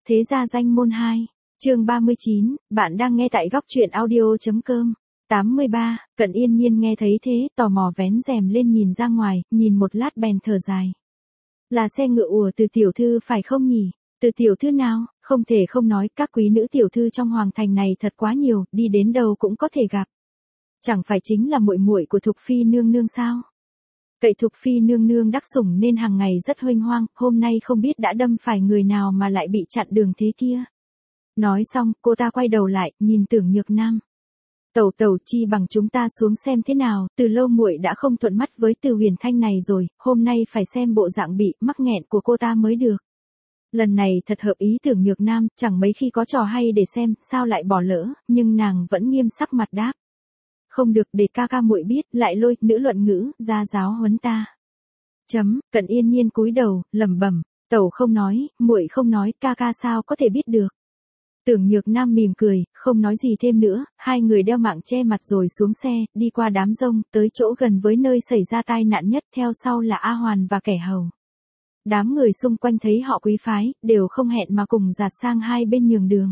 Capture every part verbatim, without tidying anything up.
Thế gia danh môn hai, chương ba mươi chín, bạn đang nghe tại góc truyện audio.com. tám mươi ba, Cận Yên Nhiên nghe thấy thế, tò mò vén rèm lên nhìn ra ngoài, nhìn một lát bèn thở dài. Là xe ngựa ùa Từ tiểu thư phải không nhỉ? Từ tiểu thư nào? Không thể không nói, các quý nữ tiểu thư trong hoàng thành này thật quá nhiều, đi đến đâu cũng có thể gặp. Chẳng phải chính là muội muội của Thục phi nương nương sao? Cậy Thục phi nương nương đắc sủng nên hàng ngày rất huênh hoang, hôm nay không biết đã đâm phải người nào mà lại bị chặn đường thế kia. Nói xong, cô ta quay đầu lại, nhìn Tưởng Nhược Nam. Tẩu tẩu, chi bằng chúng ta xuống xem thế nào, từ lâu muội đã không thuận mắt với Từ Huyền Thanh này rồi, hôm nay phải xem bộ dạng bị mắc nghẹn của cô ta mới được. Lần này thật hợp ý Tưởng Nhược Nam, chẳng mấy khi có trò hay để xem, sao lại bỏ lỡ, nhưng nàng vẫn nghiêm sắc mặt đáp. Không được, để ca ca muội biết, lại lôi nữ luận ngữ ra giáo huấn ta. Chấm. Cận Yên Nhiên cúi đầu, lẩm bẩm, tẩu không nói, muội không nói, ca ca sao có thể biết được. Tưởng Nhược Nam mỉm cười, không nói gì thêm nữa, hai người đeo mạng che mặt rồi xuống xe, đi qua đám rông, tới chỗ gần với nơi xảy ra tai nạn nhất, theo sau là A Hoàn và kẻ hầu. Đám người xung quanh thấy họ quý phái, đều không hẹn mà cùng dạt sang hai bên nhường đường.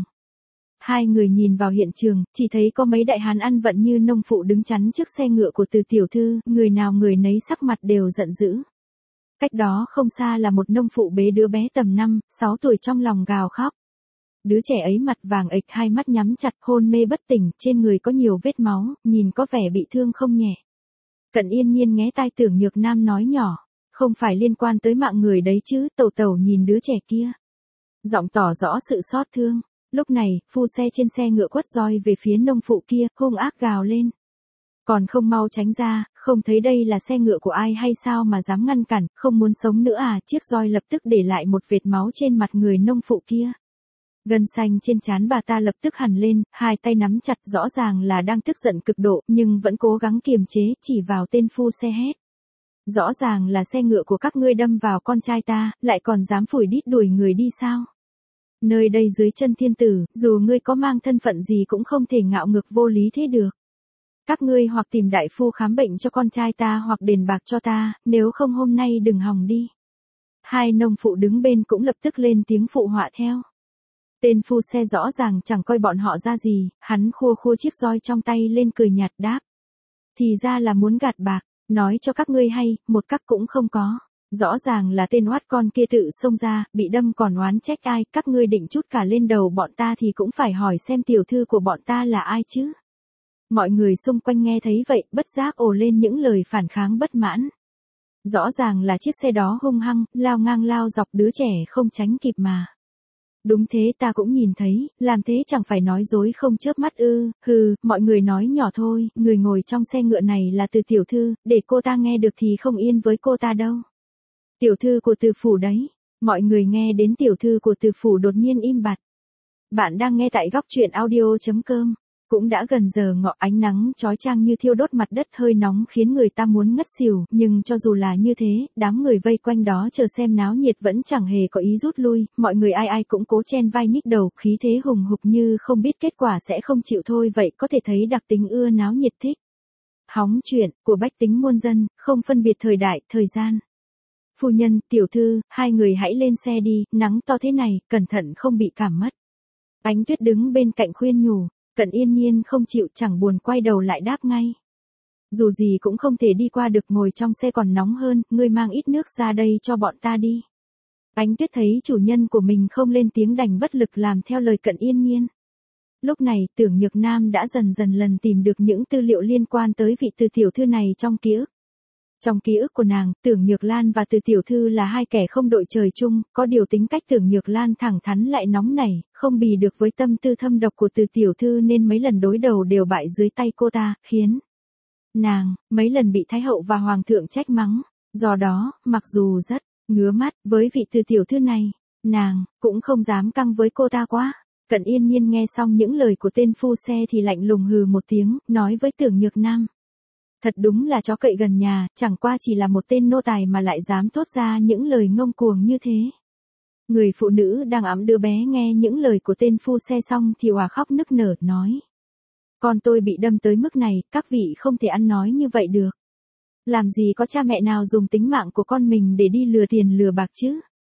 Hai người nhìn vào hiện trường, chỉ thấy có mấy đại hán ăn vận như nông phụ đứng chắn trước xe ngựa của Từ tiểu thư, người nào người nấy sắc mặt đều giận dữ. Cách đó không xa là một nông phụ bế đứa bé tầm năm, sáu tuổi trong lòng gào khóc. Đứa trẻ ấy mặt vàng ệch, hai mắt nhắm chặt, hôn mê bất tỉnh, trên người có nhiều vết máu, nhìn có vẻ bị thương không nhẹ. Cận Yên Nhiên nghe tai Tưởng Nhược Nam nói nhỏ, không phải liên quan tới mạng người đấy chứ, tẩu tẩu nhìn đứa trẻ kia. Giọng tỏ rõ sự xót thương. Lúc này, phu xe trên xe ngựa quất roi về phía nông phụ kia, hung ác gào lên. Còn không mau tránh ra, không thấy đây là xe ngựa của ai hay sao mà dám ngăn cản, không muốn sống nữa à, chiếc roi lập tức để lại một vệt máu trên mặt người nông phụ kia. Gân xanh trên trán bà ta lập tức hằn lên, hai tay nắm chặt, rõ ràng là đang tức giận cực độ, nhưng vẫn cố gắng kiềm chế, chỉ vào tên phu xe hét. Rõ ràng là xe ngựa của các ngươi đâm vào con trai ta, lại còn dám phủi đít đuổi người đi sao? Nơi đây dưới chân thiên tử, dù ngươi có mang thân phận gì cũng không thể ngạo ngược vô lý thế được. Các ngươi hoặc tìm đại phu khám bệnh cho con trai ta hoặc đền bạc cho ta, nếu không hôm nay đừng hòng đi. Hai nông phụ đứng bên cũng lập tức lên tiếng phụ họa theo. Tên phu xe rõ ràng chẳng coi bọn họ ra gì, hắn khua khua chiếc roi trong tay lên cười nhạt đáp. Thì ra là muốn gạt bạc, nói cho các ngươi hay, một các cũng không có. Rõ ràng là tên oát con kia tự xông ra, bị đâm còn oán trách ai, các ngươi định trút cả lên đầu bọn ta thì cũng phải hỏi xem tiểu thư của bọn ta là ai chứ. Mọi người xung quanh nghe thấy vậy, bất giác ồ lên những lời phản kháng bất mãn. Rõ ràng là chiếc xe đó hung hăng, lao ngang lao dọc đứa trẻ không tránh kịp mà. Đúng thế, ta cũng nhìn thấy, làm thế chẳng phải nói dối không chớp mắt ư, hừ, mọi người nói nhỏ thôi, người ngồi trong xe ngựa này là Từ tiểu thư, để cô ta nghe được thì không yên với cô ta đâu. Tiểu thư của Từ phủ đấy, mọi người nghe đến tiểu thư của Từ phủ đột nhiên im bặt. Bạn đang nghe tại góc truyện audio.com, cũng đã gần giờ ngọ, ánh nắng chói chang như thiêu đốt mặt đất, hơi nóng khiến người ta muốn ngất xỉu, nhưng cho dù là như thế, đám người vây quanh đó chờ xem náo nhiệt vẫn chẳng hề có ý rút lui, mọi người ai ai cũng cố chen vai nhích đầu, khí thế hùng hục như không biết kết quả sẽ không chịu thôi vậy, có thể thấy đặc tính ưa náo nhiệt thích hóng chuyện của bách tính muôn dân, không phân biệt thời đại, thời gian. Phu nhân, tiểu thư, hai người hãy lên xe đi, nắng to thế này, cẩn thận không bị cảm mất. Ánh Tuyết đứng bên cạnh khuyên nhủ, Cận Yên Nhiên không chịu, chẳng buồn quay đầu lại đáp ngay. Dù gì cũng không thể đi qua được, ngồi trong xe còn nóng hơn, ngươi mang ít nước ra đây cho bọn ta đi. Ánh Tuyết thấy chủ nhân của mình không lên tiếng đành bất lực làm theo lời Cận Yên Nhiên. Lúc này, Tưởng Nhược Nam đã dần dần lần tìm được những tư liệu liên quan tới vị Từ tiểu thư này trong ký ức. Trong ký ức của nàng, Tưởng Nhược Lan và Từ tiểu thư là hai kẻ không đội trời chung, có điều tính cách Tưởng Nhược Lan thẳng thắn lại nóng nảy, không bì được với tâm tư thâm độc của Từ tiểu thư nên mấy lần đối đầu đều bại dưới tay cô ta, khiến nàng mấy lần bị Thái hậu và Hoàng thượng trách mắng. Do đó, mặc dù rất ngứa mắt với vị Từ tiểu thư này, nàng cũng không dám căng với cô ta quá. Cận Yên Nhiên nghe xong những lời của tên phu xe thì lạnh lùng hừ một tiếng, nói với Tưởng Nhược Nam. Thật đúng là chó cậy gần nhà, chẳng qua chỉ là một tên nô tài mà lại dám thốt ra những lời ngông cuồng như thế. Người phụ nữ đang ẵm đứa bé nghe những lời của tên phu xe xong thì òa khóc nức nở, nói. Con tôi bị đâm tới mức này, các vị không thể ăn nói như vậy được. Làm gì có cha mẹ nào dùng tính mạng của con mình để đi lừa tiền lừa bạc chứ?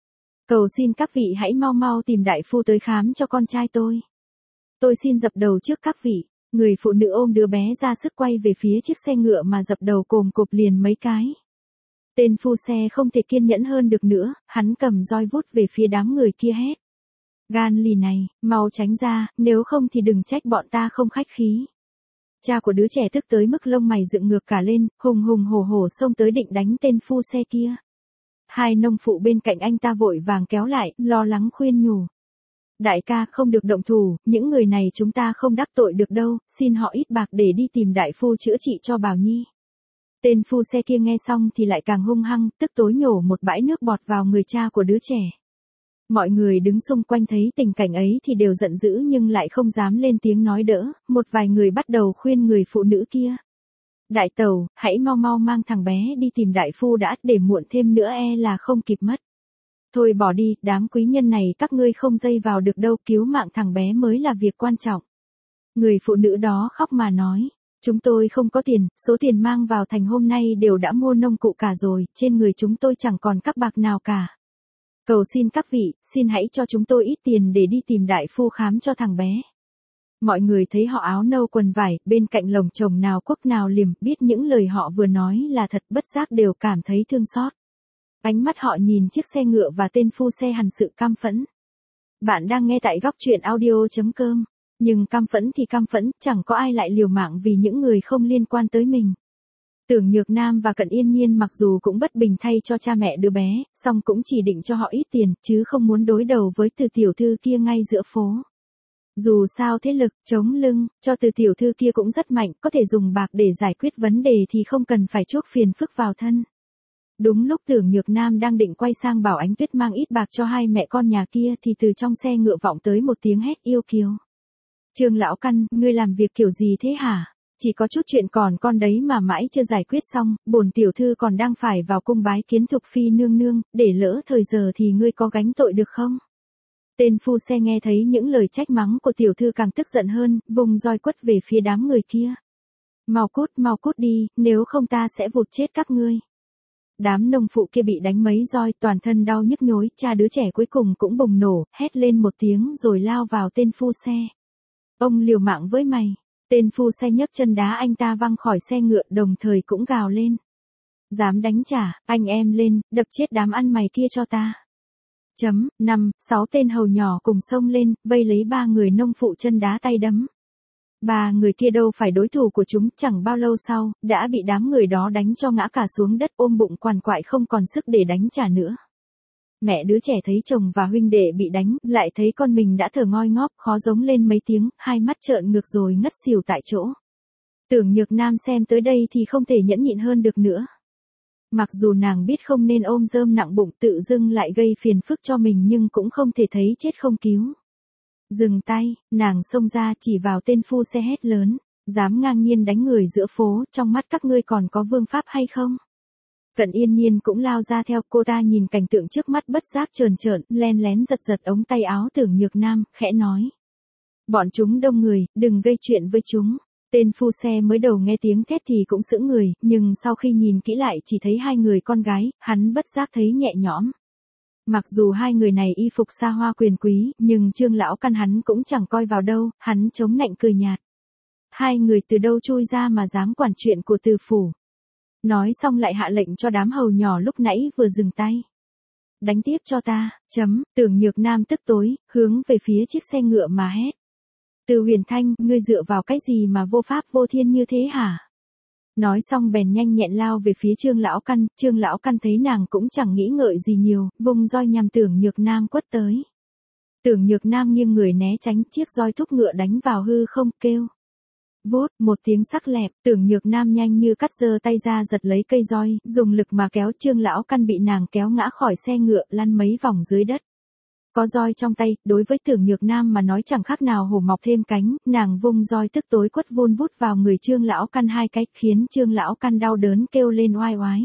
Cầu xin các vị hãy mau mau tìm đại phu tới khám cho con trai tôi. Tôi xin dập đầu trước các vị. Người phụ nữ ôm đứa bé ra sức quay về phía chiếc xe ngựa mà dập đầu cồm cộp liền mấy cái. Tên phu xe không thể kiên nhẫn hơn được nữa, hắn cầm roi vút về phía đám người kia hét. Gan lì này, mau tránh ra, nếu không thì đừng trách bọn ta không khách khí. Cha của đứa trẻ tức tới mức lông mày dựng ngược cả lên, hùng hùng hổ hổ xông tới định đánh tên phu xe kia. Hai nông phụ bên cạnh anh ta vội vàng kéo lại, lo lắng khuyên nhủ. Đại ca không được động thủ, những người này chúng ta không đắc tội được đâu, xin họ ít bạc để đi tìm đại phu chữa trị cho Bảo Nhi. Tên phu xe kia nghe xong thì lại càng hung hăng, tức tối nhổ một bãi nước bọt vào người cha của đứa trẻ. Mọi người đứng xung quanh thấy tình cảnh ấy thì đều giận dữ nhưng lại không dám lên tiếng nói đỡ, một vài người bắt đầu khuyên người phụ nữ kia. Đại tẩu, hãy mau mau mang thằng bé đi tìm đại phu đã, để muộn thêm nữa e là không kịp mất. Thôi bỏ đi, đám quý nhân này các ngươi không dây vào được đâu, cứu mạng thằng bé mới là việc quan trọng. Người phụ nữ đó khóc mà nói, chúng tôi không có tiền, số tiền mang vào thành hôm nay đều đã mua nông cụ cả rồi, trên người chúng tôi chẳng còn các bạc nào cả. Cầu xin các vị, xin hãy cho chúng tôi ít tiền để đi tìm đại phu khám cho thằng bé. Mọi người thấy họ áo nâu quần vải, bên cạnh lồng chồng nào quốc nào liềm, biết những lời họ vừa nói là thật, bất giác đều cảm thấy thương xót. Ánh mắt họ nhìn chiếc xe ngựa và tên phu xe hằn sự căm phẫn. Bạn đang nghe tại góc truyện audio chấm com. Nhưng căm phẫn thì căm phẫn, chẳng có ai lại liều mạng vì những người không liên quan tới mình. Tưởng Nhược Nam và Cận Yên Nhiên mặc dù cũng bất bình thay cho cha mẹ đứa bé, song cũng chỉ định cho họ ít tiền, chứ không muốn đối đầu với Từ tiểu thư kia ngay giữa phố. Dù sao thế lực, chống lưng, cho Từ tiểu thư kia cũng rất mạnh, có thể dùng bạc để giải quyết vấn đề thì không cần phải chuốc phiền phức vào thân. Đúng lúc Tưởng Nhược Nam đang định quay sang bảo Ánh Tuyết mang ít bạc cho hai mẹ con nhà kia thì từ trong xe ngựa vọng tới một tiếng hét yêu kiều. Trương lão căn, ngươi làm việc kiểu gì thế hả? Chỉ có chút chuyện còn con đấy mà mãi chưa giải quyết xong, bổn tiểu thư còn đang phải vào cung bái kiến Thục phi nương nương, để lỡ thời giờ thì ngươi có gánh tội được không? Tên phu xe nghe thấy những lời trách mắng của tiểu thư càng tức giận hơn, vùng roi quất về phía đám người kia. Mau cút, mau cút đi, nếu không ta sẽ vụt chết các ngươi. Đám nông phụ kia bị đánh mấy roi, toàn thân đau nhức nhối, cha đứa trẻ cuối cùng cũng bùng nổ, hét lên một tiếng rồi lao vào tên phu xe. Ông liều mạng với mày. Tên phu xe nhấc chân đá anh ta văng khỏi xe ngựa, đồng thời cũng gào lên. Dám đánh trả, anh em lên, đập chết đám ăn mày kia cho ta. Chấm, năm, sáu tên hầu nhỏ cùng xông lên, vây lấy ba người nông phụ chân đá tay đấm. Ba người kia đâu phải đối thủ của chúng, chẳng bao lâu sau, đã bị đám người đó đánh cho ngã cả xuống đất, ôm bụng quằn quại không còn sức để đánh trả nữa. Mẹ đứa trẻ thấy chồng và huynh đệ bị đánh, lại thấy con mình đã thở ngoi ngóp, khó giống lên mấy tiếng, hai mắt trợn ngược rồi ngất xỉu tại chỗ. Tưởng Nhược Nam xem tới đây thì không thể nhẫn nhịn hơn được nữa. Mặc dù nàng biết không nên ôm rơm nặng bụng tự dưng lại gây phiền phức cho mình nhưng cũng không thể thấy chết không cứu. Dừng tay, nàng xông ra chỉ vào tên phu xe hét lớn, dám ngang nhiên đánh người giữa phố, trong mắt các ngươi còn có vương pháp hay không? Cận Yên Nhiên cũng lao ra theo, cô ta nhìn cảnh tượng trước mắt bất giác trờn trợn, len lén giật giật ống tay áo Tưởng Nhược Nam, khẽ nói. Bọn chúng đông người, đừng gây chuyện với chúng. Tên phu xe mới đầu nghe tiếng thét thì cũng sững người, nhưng sau khi nhìn kỹ lại chỉ thấy hai người con gái, hắn bất giác thấy nhẹ nhõm. Mặc dù hai người này y phục xa hoa quyền quý, nhưng Trương lão căn hắn cũng chẳng coi vào đâu, hắn chống nạnh cười nhạt. Hai người từ đâu chui ra mà dám quản chuyện của Từ phủ. Nói xong lại hạ lệnh cho đám hầu nhỏ lúc nãy vừa dừng tay. Đánh tiếp cho ta, chấm, Tưởng Nhược Nam tức tối, hướng về phía chiếc xe ngựa mà hét. Từ Huyền Thanh, ngươi dựa vào cái gì mà vô pháp vô thiên như thế hả? Nói xong bèn nhanh nhẹn lao về phía Trương lão căn, Trương lão căn thấy nàng cũng chẳng nghĩ ngợi gì nhiều, vùng roi nhằm Tưởng Nhược Nam quất tới. Tưởng Nhược Nam nghiêng người né tránh, chiếc roi thúc ngựa đánh vào hư không, kêu. Vút, một tiếng sắc lẹp, Tưởng Nhược Nam nhanh như cắt giơ tay ra giật lấy cây roi, dùng lực mà kéo, Trương lão căn bị nàng kéo ngã khỏi xe ngựa, lăn mấy vòng dưới đất. Có roi trong tay, đối với Tưởng Nhược Nam mà nói chẳng khác nào hổ mọc thêm cánh, nàng vung roi tức tối quất vun vút vào người Trương lão căn hai cái, khiến Trương lão căn đau đớn kêu lên oai oái.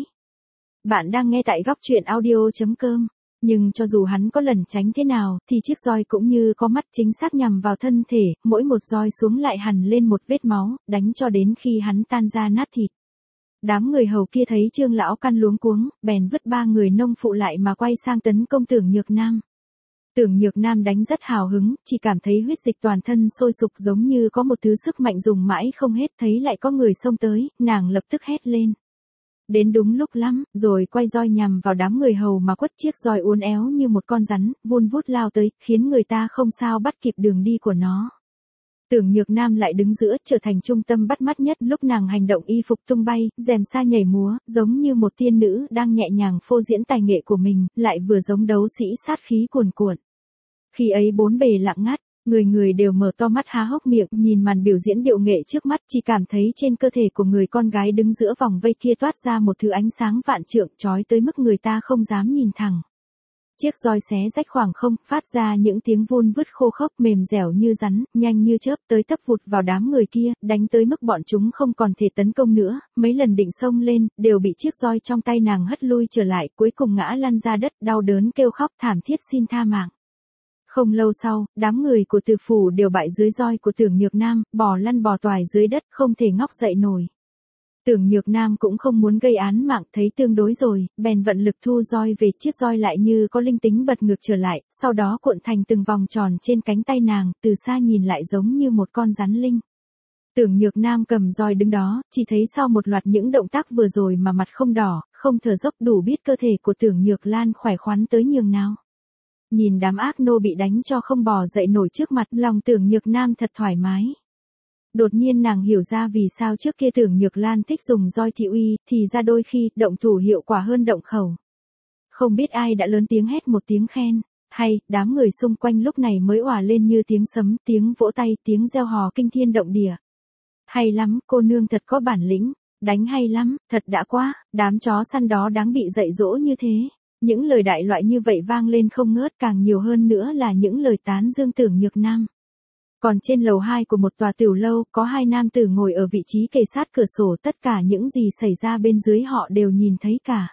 Bạn đang nghe tại góc truyện audio chấm com. Nhưng cho dù hắn có lần tránh thế nào, thì chiếc roi cũng như có mắt chính xác nhằm vào thân thể, mỗi một roi xuống lại hằn lên một vết máu, đánh cho đến khi hắn tan ra nát thịt. Đám người hầu kia thấy Trương lão căn luống cuống, bèn vứt ba người nông phụ lại mà quay sang tấn công Tưởng Nhược Nam. Tưởng Nhược Nam đánh rất hào hứng, chỉ cảm thấy huyết dịch toàn thân sôi sục giống như có một thứ sức mạnh dùng mãi không hết, thấy lại có người xông tới, nàng lập tức hét lên. Đến đúng lúc lắm, rồi quay roi nhằm vào đám người hầu mà quất chiếc roi uốn éo như một con rắn, vun vút lao tới, khiến người ta không sao bắt kịp đường đi của nó. Tưởng Nhược Nam lại đứng giữa, trở thành trung tâm bắt mắt nhất, lúc nàng hành động y phục tung bay, rèm sa nhảy múa, giống như một tiên nữ đang nhẹ nhàng phô diễn tài nghệ của mình, lại vừa giống đấu sĩ sát khí cuồn cuộn. Khi ấy bốn bề lặng ngắt, người người đều mở to mắt há hốc miệng, nhìn màn biểu diễn điệu nghệ trước mắt, chỉ cảm thấy trên cơ thể của người con gái đứng giữa vòng vây kia toát ra một thứ ánh sáng vạn trượng, chói tới mức người ta không dám nhìn thẳng. Chiếc roi xé rách khoảng không, phát ra những tiếng vun vứt khô khốc, mềm dẻo như rắn, nhanh như chớp, tới tấp vụt vào đám người kia, đánh tới mức bọn chúng không còn thể tấn công nữa, mấy lần định xông lên, đều bị chiếc roi trong tay nàng hất lui trở lại, cuối cùng ngã lăn ra đất, đau đớn kêu khóc thảm thiết xin tha mạng. Không lâu sau, đám người của Từ phủ đều bại dưới roi của Tưởng Nhược Nam, bò lăn bò toài dưới đất, không thể ngóc dậy nổi. Tưởng Nhược Nam cũng không muốn gây án mạng, thấy tương đối rồi, bèn vận lực thu roi về, chiếc roi lại như có linh tính bật ngược trở lại, sau đó cuộn thành từng vòng tròn trên cánh tay nàng, từ xa nhìn lại giống như một con rắn linh. Tưởng Nhược Nam cầm roi đứng đó, chỉ thấy sau một loạt những động tác vừa rồi mà mặt không đỏ, không thở dốc, đủ biết cơ thể của Tưởng Nhược Lan khỏe khoắn tới nhường nào. Nhìn đám ác nô bị đánh cho không bò dậy nổi trước mặt, lòng Tưởng Nhược Nam thật thoải mái. Đột nhiên nàng hiểu ra vì sao trước kia Tưởng Nhược Lan thích dùng roi thị uy, thì ra đôi khi động thủ hiệu quả hơn động khẩu. Không biết ai đã lớn tiếng hét một tiếng khen, hay, đám người xung quanh lúc này mới òa lên như tiếng sấm, tiếng vỗ tay, tiếng reo hò kinh thiên động địa. Hay lắm, cô nương thật có bản lĩnh, đánh hay lắm, thật đã quá, đám chó săn đó đáng bị dạy dỗ như thế. Những lời đại loại như vậy vang lên không ngớt, càng nhiều hơn nữa là những lời tán dương Tưởng Nhược Nam. Còn trên lầu hai của một tòa tiểu lâu, có hai nam tử ngồi ở vị trí kề sát cửa sổ, tất cả những gì xảy ra bên dưới họ đều nhìn thấy cả.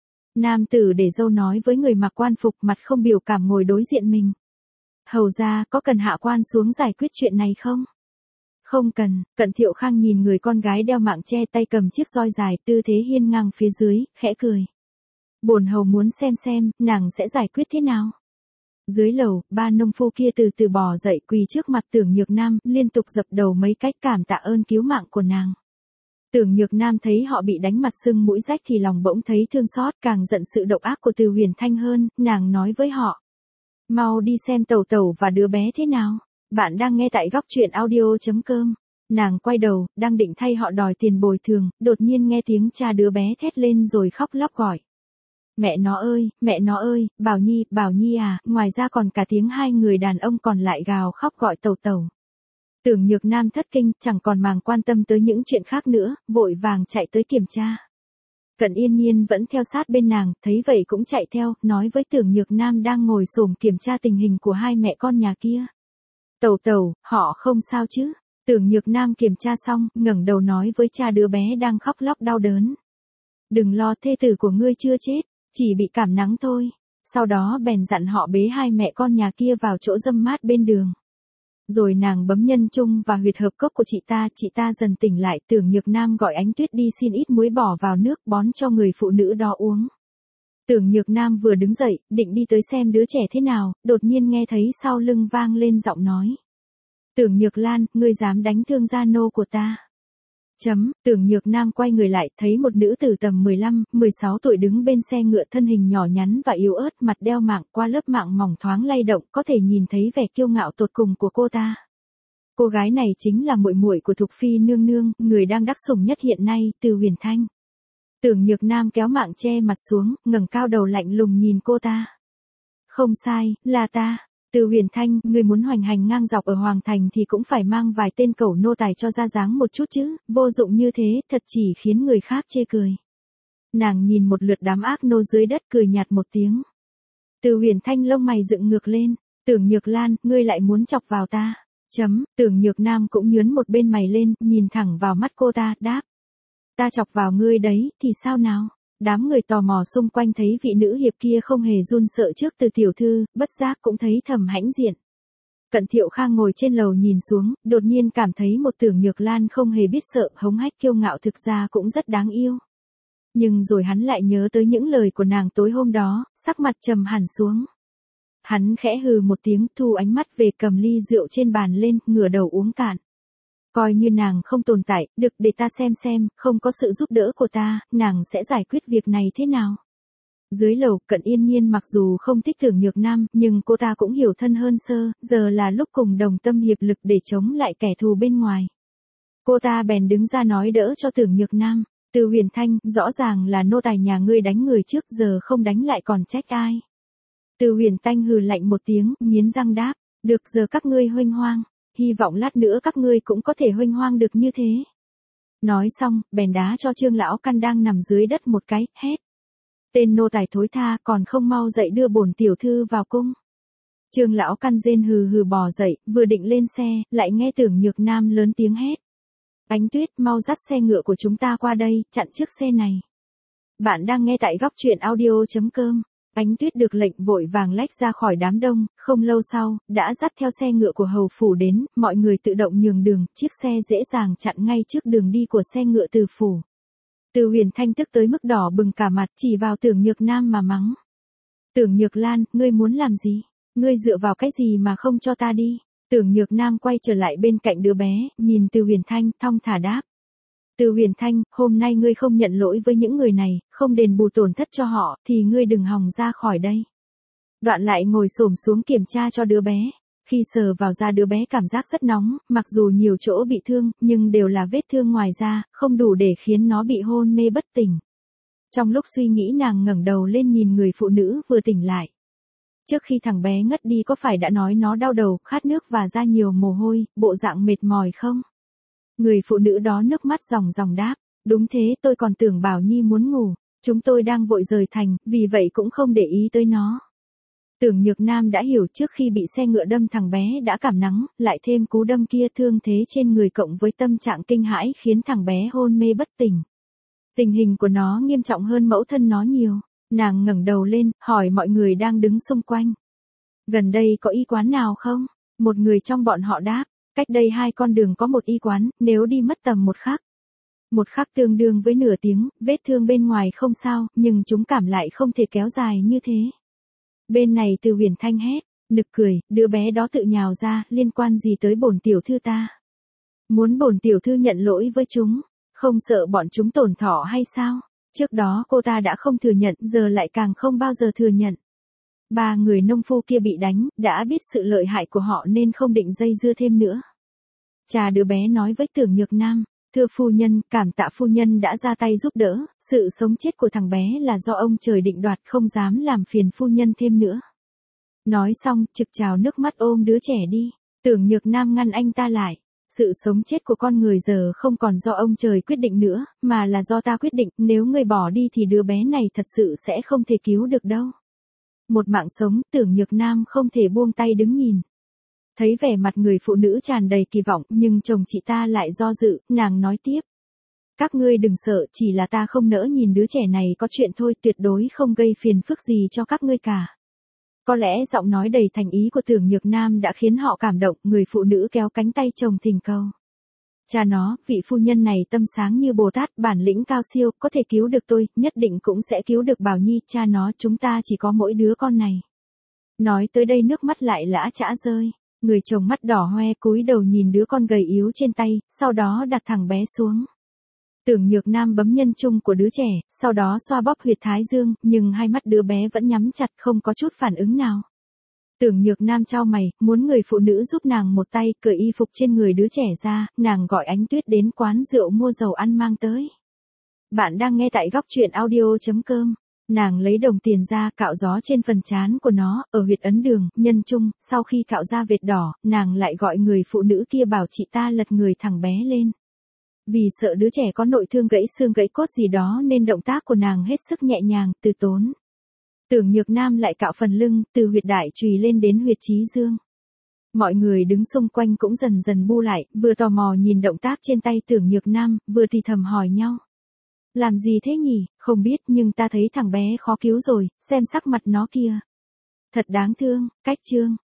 Nam tử để dâu nói với người mặc quan phục, mặt không biểu cảm ngồi đối diện mình. Hầu ra, có cần hạ quan xuống giải quyết chuyện này không? Không cần. Cận Thiệu Khang nhìn người con gái đeo mạng che, tay cầm chiếc roi dài, tư thế hiên ngang phía dưới, khẽ cười. Bổn hầu muốn xem xem, nàng sẽ giải quyết thế nào. Dưới lầu, ba nông phu kia từ từ bò dậy, quỳ trước mặt Tưởng Nhược Nam, liên tục dập đầu mấy cách cảm tạ ơn cứu mạng của nàng. Tưởng Nhược Nam thấy họ bị đánh mặt sưng mũi rách thì lòng bỗng thấy thương xót, càng giận sự độc ác của Từ Huyền Thanh hơn, nàng nói với họ. Mau đi xem tẩu tẩu và đứa bé thế nào. Bạn đang nghe tại góc truyện audio chấm com. Nàng quay đầu, đang định thay họ đòi tiền bồi thường, đột nhiên nghe tiếng cha đứa bé thét lên rồi khóc lóc gọi. Mẹ nó ơi, mẹ nó ơi, Bảo Nhi, Bảo Nhi à, ngoài ra còn cả tiếng hai người đàn ông còn lại gào khóc gọi tẩu tẩu. Tưởng Nhược Nam thất kinh, chẳng còn màng quan tâm tới những chuyện khác nữa, vội vàng chạy tới kiểm tra. Cận Yên Nhiên vẫn theo sát bên nàng, thấy vậy cũng chạy theo, nói với Tưởng Nhược Nam đang ngồi xổm kiểm tra tình hình của hai mẹ con nhà kia. Tẩu tẩu, họ không sao chứ? Tưởng Nhược Nam kiểm tra xong, ngẩng đầu nói với cha đứa bé đang khóc lóc đau đớn. Đừng lo, thê tử của ngươi chưa chết. Chỉ bị cảm nắng thôi. Sau đó bèn dặn họ bế hai mẹ con nhà kia vào chỗ râm mát bên đường. Rồi nàng bấm nhân trung và huyệt hợp cốc của chị ta, chị ta dần tỉnh lại. Tưởng Nhược Nam gọi Ánh Tuyết đi xin ít muối bỏ vào nước bón cho người phụ nữ đó uống. Tưởng Nhược Nam vừa đứng dậy, định đi tới xem đứa trẻ thế nào, đột nhiên nghe thấy sau lưng vang lên giọng nói. Tưởng Nhược Lan, ngươi dám đánh thương gia nô của ta. Chấm, Tưởng Nhược Nam quay người lại, thấy một nữ tử tầm mười lăm, mười sáu tuổi đứng bên xe ngựa, thân hình nhỏ nhắn và yếu ớt, mặt đeo mạng, qua lớp mạng mỏng thoáng lay động, có thể nhìn thấy vẻ kiêu ngạo tột cùng của cô ta. Cô gái này chính là muội muội của Thục Phi nương nương, người đang đắc sủng nhất hiện nay, Từ Huyền Thanh. Tưởng Nhược Nam kéo mạng che mặt xuống, ngẩng cao đầu lạnh lùng nhìn cô ta. Không sai, là ta. Từ Huyền Thanh, người muốn hoành hành ngang dọc ở Hoàng Thành thì cũng phải mang vài tên cẩu nô tài cho ra dáng một chút chứ, vô dụng như thế, thật chỉ khiến người khác chê cười. Nàng nhìn một lượt đám ác nô dưới đất cười nhạt một tiếng. Từ Huyền Thanh lông mày dựng ngược lên, Tưởng Nhược Lan, ngươi lại muốn chọc vào ta. Chấm, Tưởng Nhược Nam cũng nhướng một bên mày lên, nhìn thẳng vào mắt cô ta, đáp. Ta chọc vào ngươi đấy, thì sao nào? Đám người tò mò xung quanh thấy vị nữ hiệp kia không hề run sợ trước Từ tiểu thư, bất giác cũng thấy thầm hãnh diện. Cận Thiệu Khang ngồi trên lầu nhìn xuống, đột nhiên cảm thấy một Tưởng Nhược Lan không hề biết sợ, hống hách kiêu ngạo thực ra cũng rất đáng yêu. Nhưng rồi hắn lại nhớ tới những lời của nàng tối hôm đó, sắc mặt trầm hẳn xuống. Hắn khẽ hừ một tiếng, thu ánh mắt về cầm ly rượu trên bàn lên, ngửa đầu uống cạn. Coi như nàng không tồn tại, được để ta xem xem, không có sự giúp đỡ của ta, nàng sẽ giải quyết việc này thế nào. Dưới lầu, Cận Yên Nhiên mặc dù không thích Tưởng Nhược Nam, nhưng cô ta cũng hiểu thân hơn sơ, giờ là lúc cùng đồng tâm hiệp lực để chống lại kẻ thù bên ngoài. Cô ta bèn đứng ra nói đỡ cho Tưởng Nhược Nam. Từ Huyền Thanh, rõ ràng là nô tài nhà ngươi đánh người trước, giờ không đánh lại còn trách ai. Từ Huyền Thanh hừ lạnh một tiếng, nghiến răng đáp, được, giờ các ngươi huênh hoang, hy vọng lát nữa các ngươi cũng có thể huênh hoang được như thế. Nói xong, bèn đá cho Trương Lão Căn đang nằm dưới đất một cái, hét. Tên nô tài thối tha, còn không mau dậy đưa bổn tiểu thư vào cung. Trương Lão Căn rên hừ hừ bò dậy, vừa định lên xe, lại nghe Tưởng Nhược Nam lớn tiếng hét. Ánh Tuyết, mau dắt xe ngựa của chúng ta qua đây, chặn trước xe này. Bạn đang nghe tại góc truyện audio chấm com. Ánh Tuyết được lệnh vội vàng lách ra khỏi đám đông, không lâu sau, đã dắt theo xe ngựa của hầu phủ đến, mọi người tự động nhường đường, chiếc xe dễ dàng chặn ngay trước đường đi của xe ngựa từ phủ. Từ Huyền Thanh tức tới mức đỏ bừng cả mặt, chỉ vào Tưởng Nhược Nam mà mắng. Tưởng Nhược Lan, ngươi muốn làm gì? Ngươi dựa vào cái gì mà không cho ta đi? Tưởng Nhược Nam quay trở lại bên cạnh đứa bé, nhìn Từ Huyền Thanh, thong thả đáp. Từ Huyền Thanh, hôm nay ngươi không nhận lỗi với những người này, không đền bù tổn thất cho họ, thì ngươi đừng hòng ra khỏi đây. Đoạn lại ngồi xổm xuống kiểm tra cho đứa bé. Khi sờ vào da đứa bé cảm giác rất nóng, mặc dù nhiều chỗ bị thương, nhưng đều là vết thương ngoài da, không đủ để khiến nó bị hôn mê bất tỉnh. Trong lúc suy nghĩ nàng ngẩng đầu lên nhìn người phụ nữ vừa tỉnh lại. Trước khi thằng bé ngất đi có phải đã nói nó đau đầu, khát nước và ra nhiều mồ hôi, bộ dạng mệt mỏi không? Người phụ nữ đó nước mắt ròng ròng đáp, đúng thế, tôi còn tưởng Bảo Nhi muốn ngủ, chúng tôi đang vội rời thành, vì vậy cũng không để ý tới nó. Tưởng Nhược Nam đã hiểu trước khi bị xe ngựa đâm thằng bé đã cảm nắng, lại thêm cú đâm kia thương thế trên người cộng với tâm trạng kinh hãi khiến thằng bé hôn mê bất tỉnh. Tình hình của nó nghiêm trọng hơn mẫu thân nó nhiều. Nàng ngẩng đầu lên, hỏi mọi người đang đứng xung quanh. Gần đây có y quán nào không? Một người trong bọn họ đáp, cách đây hai con đường có một y quán, nếu đi mất tầm một khắc. Một khắc tương đương với nửa tiếng, vết thương bên ngoài không sao, nhưng chúng cảm lại không thể kéo dài như thế. Bên này Từ Huyền Thanh hét, nực cười, đứa bé đó tự nhào ra, liên quan gì tới bổn tiểu thư ta? Muốn bổn tiểu thư nhận lỗi với chúng, không sợ bọn chúng tổn thọ hay sao? Trước đó cô ta đã không thừa nhận, giờ lại càng không bao giờ thừa nhận. Ba người nông phu kia bị đánh, đã biết sự lợi hại của họ nên không định dây dưa thêm nữa. Cha đứa bé nói với Tưởng Nhược Nam, thưa phu nhân, cảm tạ phu nhân đã ra tay giúp đỡ, sự sống chết của thằng bé là do ông trời định đoạt, không dám làm phiền phu nhân thêm nữa. Nói xong, trực trào nước mắt ôm đứa trẻ đi. Tưởng Nhược Nam ngăn anh ta lại. Sự sống chết của con người giờ không còn do ông trời quyết định nữa, mà là do ta quyết định, nếu người bỏ đi thì đứa bé này thật sự sẽ không thể cứu được đâu. Một mạng sống, Tưởng Nhược Nam không thể buông tay đứng nhìn. Thấy vẻ mặt người phụ nữ tràn đầy kỳ vọng, nhưng chồng chị ta lại do dự, nàng nói tiếp. Các ngươi đừng sợ, chỉ là ta không nỡ nhìn đứa trẻ này có chuyện thôi, tuyệt đối không gây phiền phức gì cho các ngươi cả. Có lẽ giọng nói đầy thành ý của Tưởng Nhược Nam đã khiến họ cảm động, người phụ nữ kéo cánh tay chồng thỉnh cầu. Cha nó, vị phu nhân này tâm sáng như Bồ Tát, bản lĩnh cao siêu, có thể cứu được tôi, nhất định cũng sẽ cứu được Bảo Nhi, cha nó, chúng ta chỉ có mỗi đứa con này. Nói tới đây nước mắt lại lã chã rơi, người chồng mắt đỏ hoe cúi đầu nhìn đứa con gầy yếu trên tay, sau đó đặt thằng bé xuống. Tưởng Nhược Nam bấm nhân trung của đứa trẻ, sau đó xoa bóp huyệt thái dương, nhưng hai mắt đứa bé vẫn nhắm chặt, không có chút phản ứng nào. Tưởng Nhược Nam chau mày, muốn người phụ nữ giúp nàng một tay, cởi y phục trên người đứa trẻ ra, nàng gọi Ánh Tuyết đến quán rượu mua dầu ăn mang tới. Bạn đang nghe tại góc truyện audio chấm com. Nàng lấy đồng tiền ra, cạo gió trên phần trán của nó, ở huyệt ấn đường, nhân trung, sau khi cạo ra vệt đỏ, nàng lại gọi người phụ nữ kia bảo chị ta lật người thằng bé lên. Vì sợ đứa trẻ có nội thương gãy xương gãy cốt gì đó nên động tác của nàng hết sức nhẹ nhàng, từ tốn. Tưởng Nhược Nam lại cạo phần lưng, từ huyệt đại chùy lên đến huyệt chí dương. Mọi người đứng xung quanh cũng dần dần bu lại, vừa tò mò nhìn động tác trên tay Tưởng Nhược Nam, vừa thì thầm hỏi nhau. Làm gì thế nhỉ, không biết, nhưng ta thấy thằng bé khó cứu rồi, xem sắc mặt nó kia. Thật đáng thương, cách chương.